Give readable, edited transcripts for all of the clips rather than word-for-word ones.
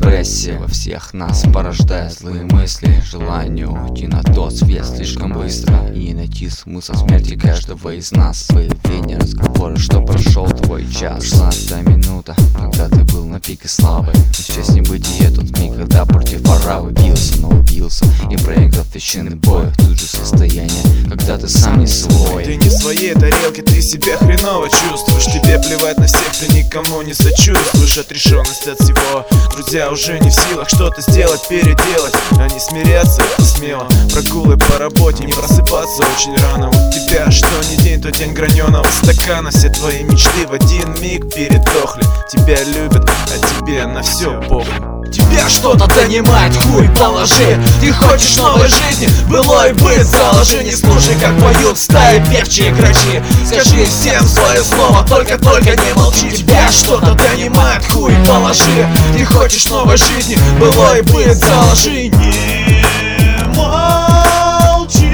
депрессия во всех нас порождает злые мысли, желание уйти на тот свет слишком быстро и не найти смысл смерти каждого из нас. Появление разговора, что прошел твой час. 16-я минута, когда ты был на пике славы. Сейчас небытие тот миг, когда против врага бился, но убился и проиграл священный бой. Тут же состояние, когда ты сам не свой. Ты не в своей тарелке, ты себя хреново чувствуешь. Тебе плевать на всех, ты никому не сочувствуешь. Отрешенность от всего, друзья уже не в силах что-то сделать, переделать. Они смирятся, это смело. Прогулы по работе, не просыпаться очень рано. У тебя что не день, то день граненого стакана. Все твои мечты в один миг передохли. Тебя любят, а тебе на все похуй. Тебя что-то донимает, хуй положи. Ты хочешь новой жизни, былой быт заложи. Не слушай, как поют стаи певчие грачи. Скажи всем свое слово, только не молчи. Тебя что-то донимает, хуй положи. Ты хочешь новой жизни, былой быт заложи. Не молчи.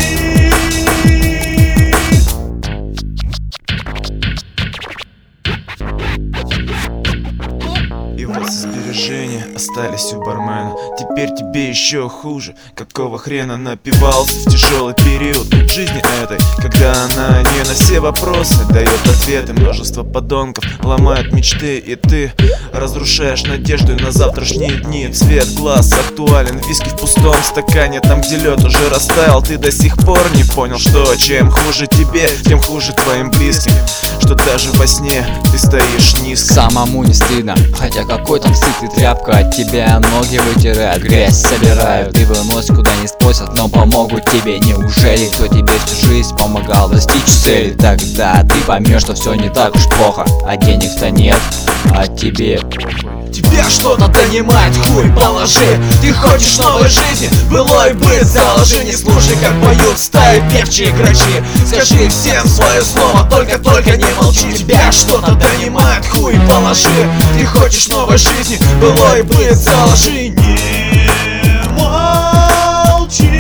И вот сбережения остались у бармена. Теперь тебе еще хуже. Какого хрена напивался в тяжелый период жизни этой, когда она не на все вопросы дает ответы. Множество подонков ломают мечты, и ты разрушаешь надежду на завтрашние дни. Цвет глаз актуален, виски в пустом стакане, там где лед уже растаял. Ты до сих пор не понял, что чем хуже тебе, тем хуже твоим близким. Что даже во сне ты стоишь низко. Самому не стыдно, хотя какой там стыд и тряпка от тебя ноги вытирают, грязь собирают и выносят куда не спросят, но помогут тебе. Неужели кто тебе всю жизнь помогал достичь цели? Тогда ты поймешь, что все не так уж плохо, а денег-то нет, а тебе Тебя что-то донимает, хуй положи. Ты хочешь новой жизни, былой быт заложи. Не слушай, как поют стаи певчие грачи. Скажи всем свое слово, только не молчи. Тебя что-то донимает, хуй положи. Ты хочешь новой жизни, былой быт заложи. Не молчи.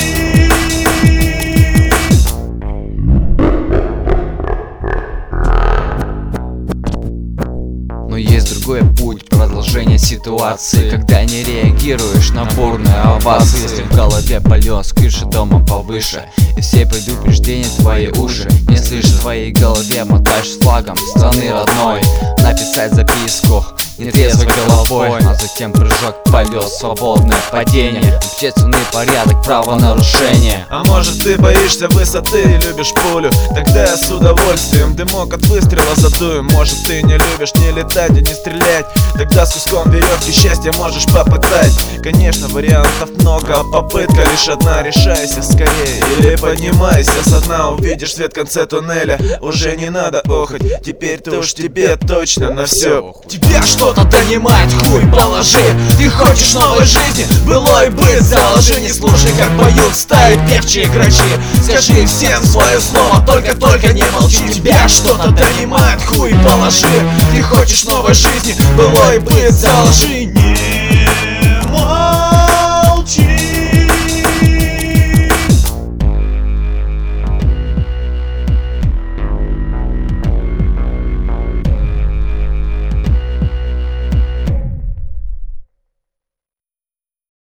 Но есть другой путь, продолжение ситуации, когда не реагируешь на бурные овации. Если в голове полет с крыши дома повыше, и все предупреждения твои уши не слышишь, в твоей голове мотаешь с флагом страны родной. Написать записку нетрезвой головой, а затем прыжок, полет, свободное падение, общественный порядок, правонарушение. А может ты боишься высоты и любишь пулю? Тогда я с удовольствием дымок от выстрела задую. Может ты не любишь ни летать и не стрелять? Тогда с куском веревки счастья можешь попытать. Конечно, вариантов много, а попытка лишь одна. Решайся скорее или поднимайся со дна. Увидишь свет в конце туннеля, уже не надо охоть. Теперь-то уж тебе точно на все. Тебя что-то донимает, хуй положи. Ты хочешь новой жизни, былой быт заложи. Не слушай, как поют стаи певчие грачи. Скажи всем свое слово, только не молчи. Тебя что-то донимает, хуй положи. Ты хочешь новой жизни, былой быт заложи.